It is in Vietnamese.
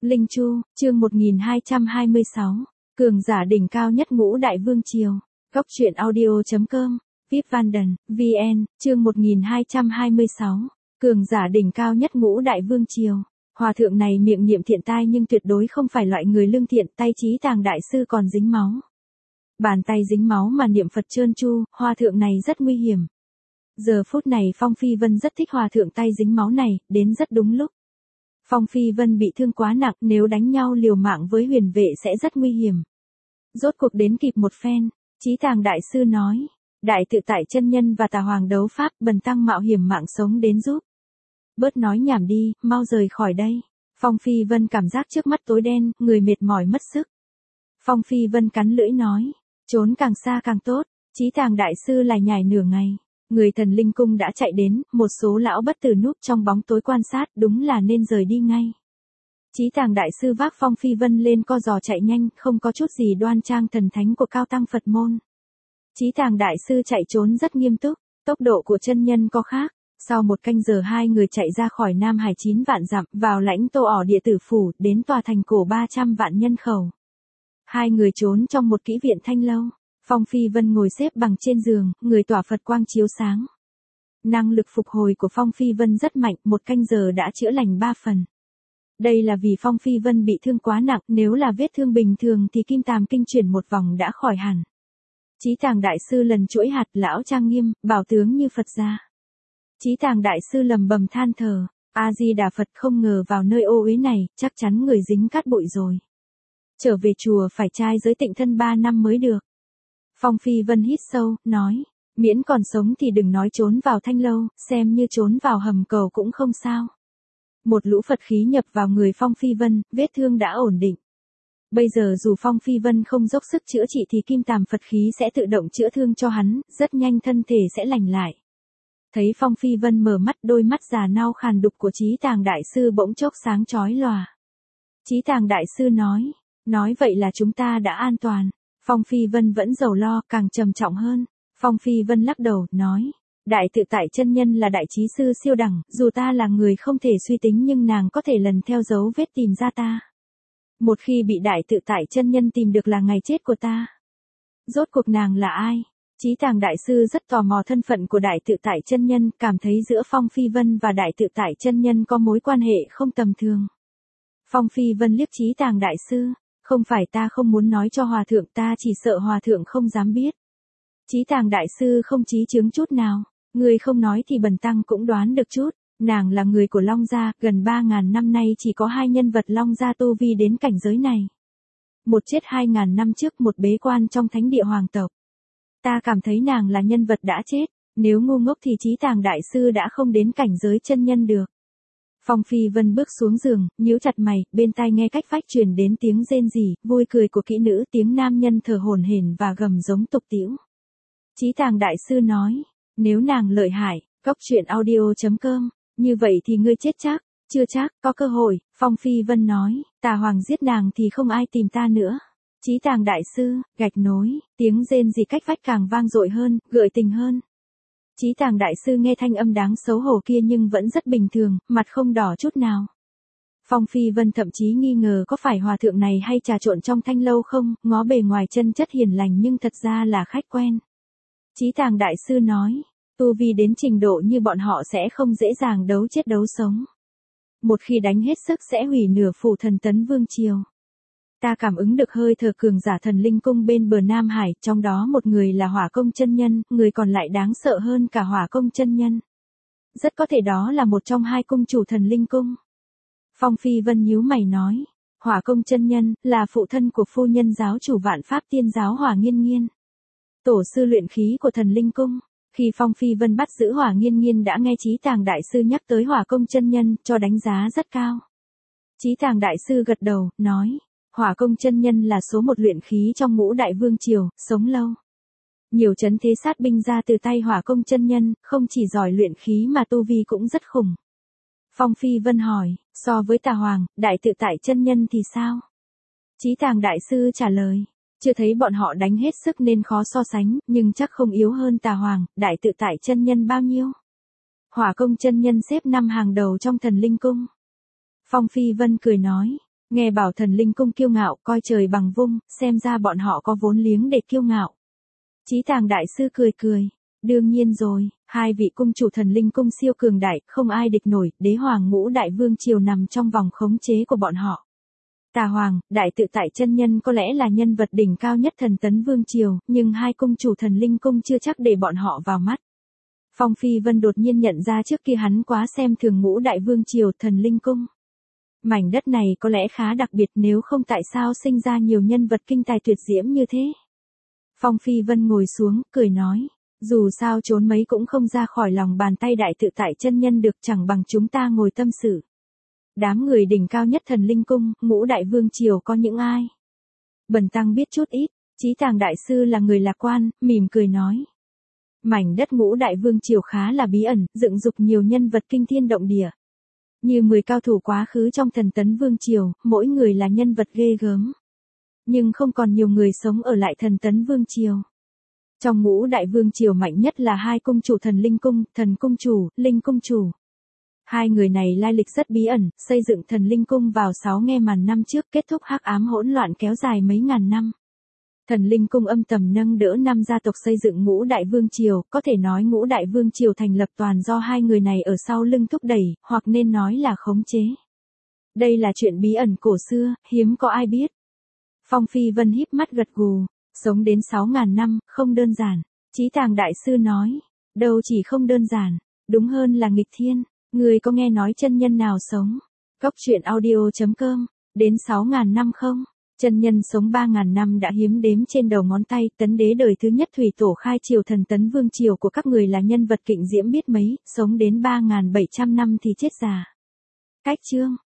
Linh Chu, chương 1226, cường giả đỉnh cao nhất ngũ đại vương triều. Góc truyện audio.com, VIP Vanden, VN, chương 1226, cường giả đỉnh cao nhất ngũ đại vương triều. Hòa thượng này miệng niệm thiện tai nhưng tuyệt đối không phải loại người lương thiện, tay Chí Tàng đại sư còn dính máu. Bàn tay dính máu mà niệm Phật trơn tru, hòa thượng này rất nguy hiểm. Giờ phút này Phong Phi Vân rất thích hòa thượng tay dính máu này, đến rất đúng lúc. Phong Phi Vân bị thương quá nặng, nếu đánh nhau liều mạng với huyền vệ sẽ rất nguy hiểm. Rốt cuộc đến kịp một phen, Chí Tàng đại sư nói, đại tự tại chân nhân và Tà Hoàng đấu pháp, bần tăng mạo hiểm mạng sống đến giúp. Bớt nói nhảm đi, mau rời khỏi đây. Phong Phi Vân cảm giác trước mắt tối đen, người mệt mỏi mất sức. Phong Phi Vân cắn lưỡi nói, trốn càng xa càng tốt. Chí Tàng đại sư lại nhảy nửa ngày. Người Thần Linh Cung đã chạy đến, một số lão bất tử núp trong bóng tối quan sát, đúng là nên rời đi ngay. Chí Tàng đại sư vác Phong Phi Vân lên co giò chạy nhanh, không có chút gì đoan trang thần thánh của cao tăng Phật môn. Chí Tàng đại sư chạy trốn rất nghiêm túc, tốc độ của chân nhân có khác. Sau một canh giờ hai người chạy ra khỏi Nam Hải 9 vạn dặm, vào lãnh Tô Ỏ địa tử phủ, đến tòa thành cổ 300 vạn nhân khẩu. Hai người trốn trong một kỹ viện thanh lâu. Phong Phi Vân ngồi xếp bằng trên giường, người tỏa Phật quang chiếu sáng. Năng lực phục hồi của Phong Phi Vân rất mạnh, một canh giờ đã chữa lành 3 phần. Đây là vì Phong Phi Vân bị thương quá nặng, nếu là vết thương bình thường thì Kim Tàm kinh chuyển một vòng đã khỏi hẳn. Chí Tàng đại sư lần chuỗi hạt, lão trang nghiêm, bảo tướng như Phật gia. Chí Tàng đại sư lầm bầm than thở, A Di Đà Phật, không ngờ vào nơi ô uế này, chắc chắn người dính cát bụi rồi. Trở về chùa phải trai giới tịnh thân 3 năm mới được. Phong Phi Vân hít sâu, nói, miễn còn sống thì đừng nói trốn vào thanh lâu, xem như trốn vào hầm cầu cũng không sao. Một lũ Phật khí nhập vào người Phong Phi Vân, vết thương đã ổn định. Bây giờ dù Phong Phi Vân không dốc sức chữa trị thì Kim Tàm Phật khí sẽ tự động chữa thương cho hắn, rất nhanh thân thể sẽ lành lại. Thấy Phong Phi Vân mở mắt, đôi mắt già nao khàn đục của Chí Tàng đại sư bỗng chốc sáng chói lòa. Chí Tàng đại sư nói vậy là chúng ta đã an toàn. Phong Phi Vân vẫn rầu lo, càng trầm trọng hơn. Phong Phi Vân lắc đầu, nói, đại tự tại chân nhân là đại trí sư siêu đẳng, dù ta là người không thể suy tính nhưng nàng có thể lần theo dấu vết tìm ra ta. Một khi bị đại tự tại chân nhân tìm được là ngày chết của ta. Rốt cuộc nàng là ai? Chí Tàng đại sư rất tò mò thân phận của đại tự tại chân nhân, cảm thấy giữa Phong Phi Vân và đại tự tại chân nhân có mối quan hệ không tầm thường. Phong Phi Vân liếc Chí Tàng đại sư, không phải ta không muốn nói cho hòa thượng, ta chỉ sợ hòa thượng không dám biết. Chí Tàng đại sư không chí chứng chút nào, người không nói thì bần tăng cũng đoán được chút, nàng là người của Long gia, gần 3.000 năm nay chỉ có 2 nhân vật Long gia tu vi đến cảnh giới này. Một chết 2.000 năm trước, một bế quan trong thánh địa hoàng tộc. Ta cảm thấy nàng là nhân vật đã chết, nếu ngu ngốc thì Chí Tàng đại sư đã không đến cảnh giới chân nhân được. Phong Phi Vân bước xuống giường, nhíu chặt mày, bên tai nghe cách vách truyền đến tiếng rên rỉ, vui cười của kỹ nữ, tiếng nam nhân thở hổn hển và gầm giống tục tĩu. Chí Tàng đại sư nói, nếu nàng lợi hại, góc truyện audio.com, như vậy thì ngươi chết chắc, chưa chắc, có cơ hội. Phong Phi Vân nói, Tà Hoàng giết nàng thì không ai tìm ta nữa. Chí Tàng đại sư, gạch nối, tiếng rên rỉ cách vách càng vang dội hơn, gợi tình hơn. Chí Tàng đại sư nghe thanh âm đáng xấu hổ kia nhưng vẫn rất bình thường, mặt không đỏ chút nào. Phong Phi Vân thậm chí nghi ngờ có phải hòa thượng này hay trà trộn trong thanh lâu không, ngó bề ngoài chân chất hiền lành nhưng thật ra là khách quen. Chí Tàng đại sư nói, tu vi đến trình độ như bọn họ sẽ không dễ dàng đấu chết đấu sống. Một khi đánh hết sức sẽ hủy nửa phủ Thần Tấn vương triều. Ta cảm ứng được hơi thở cường giả Thần Linh Cung bên bờ Nam Hải, trong đó một người là Hỏa Công chân nhân, người còn lại đáng sợ hơn cả Hỏa Công chân nhân. Rất có thể đó là một trong 2 cung chủ Thần Linh Cung. Phong Phi Vân nhíu mày nói, Hỏa Công chân nhân là phụ thân của phu nhân giáo chủ Vạn Pháp Tiên giáo Hỏa Nghiên Nghiên, tổ sư luyện khí của Thần Linh Cung. Khi Phong Phi Vân bắt giữ Hỏa Nghiên Nghiên đã nghe Chí Tàng đại sư nhắc tới Hỏa Công chân nhân, cho đánh giá rất cao. Chí Tàng đại sư gật đầu, nói, Hỏa Công chân nhân là số 1 luyện khí trong ngũ đại vương triều, sống lâu. Nhiều trấn thế sát binh ra từ tay Hỏa Công chân nhân, không chỉ giỏi luyện khí mà tu vi cũng rất khủng. Phong Phi Vân hỏi, so với Tà Hoàng, đại tự tại chân nhân thì sao? Chí Tàng đại sư trả lời, chưa thấy bọn họ đánh hết sức nên khó so sánh, nhưng chắc không yếu hơn Tà Hoàng, đại tự tại chân nhân bao nhiêu. Hỏa Công chân nhân xếp 5 hàng đầu trong Thần Linh Cung. Phong Phi Vân cười nói, Nghe bảo thần linh cung kiêu ngạo, coi trời bằng vung, xem ra bọn họ có vốn liếng để kiêu ngạo. Chí Tàng đại sư cười cười. Đương nhiên rồi, hai vị cung chủ thần linh cung siêu cường đại, không ai địch nổi, đế hoàng ngũ đại vương triều nằm trong vòng khống chế của bọn họ. Tà Hoàng, đại tự tại chân nhân có lẽ là nhân vật đỉnh cao nhất thần tấn vương triều, nhưng hai cung chủ thần linh cung chưa chắc để bọn họ vào mắt. Phong Phi Vân đột nhiên nhận ra trước kia hắn quá xem thường ngũ đại vương triều thần linh cung. Mảnh đất này có lẽ khá đặc biệt, nếu không tại sao sinh ra nhiều nhân vật kinh tài tuyệt diễm như thế. Phong Phi Vân ngồi xuống, cười nói, dù sao trốn mấy cũng không ra khỏi lòng bàn tay đại tự tại chân nhân được, chẳng bằng chúng ta ngồi tâm sự. Đám người đỉnh cao nhất thần linh cung, ngũ đại vương triều có những ai? Bần tăng biết chút ít. Chí Tàng đại sư là người lạc quan, mỉm cười nói. Mảnh đất ngũ đại vương triều khá là bí ẩn, dựng dục nhiều nhân vật kinh thiên động địa. Như 10 cao thủ quá khứ trong thần tấn vương triều, mỗi người là nhân vật ghê gớm. Nhưng không còn nhiều người sống ở lại thần tấn vương triều. Trong ngũ đại vương triều mạnh nhất là hai cung chủ thần linh cung, thần cung chủ, linh cung chủ. Hai người này lai lịch rất bí ẩn, xây dựng thần linh cung vào 6 nghe màn năm trước, kết thúc hắc ám hỗn loạn kéo dài mấy ngàn năm. Thần linh cung âm thầm nâng đỡ 5 gia tộc xây dựng ngũ đại vương triều, có thể nói ngũ đại vương triều thành lập toàn do hai người này ở sau lưng thúc đẩy, hoặc nên nói là khống chế. Đây là chuyện bí ẩn cổ xưa, hiếm có ai biết. Phong Phi Vân híp mắt gật gù, sống đến 6.000 năm, không đơn giản. Chí Tàng đại sư nói, đâu chỉ không đơn giản, đúng hơn là nghịch thiên. Người có nghe nói chân nhân nào sống? Cốc truyện audio.com, đến 6.000 năm không? Chân nhân sống 3.000 năm đã hiếm đếm trên đầu ngón tay, tấn đế đời thứ nhất thủy tổ khai triều thần tấn vương triều của các người là nhân vật kịnh diễm biết mấy, sống đến 3.700 năm thì chết già. Cách chương.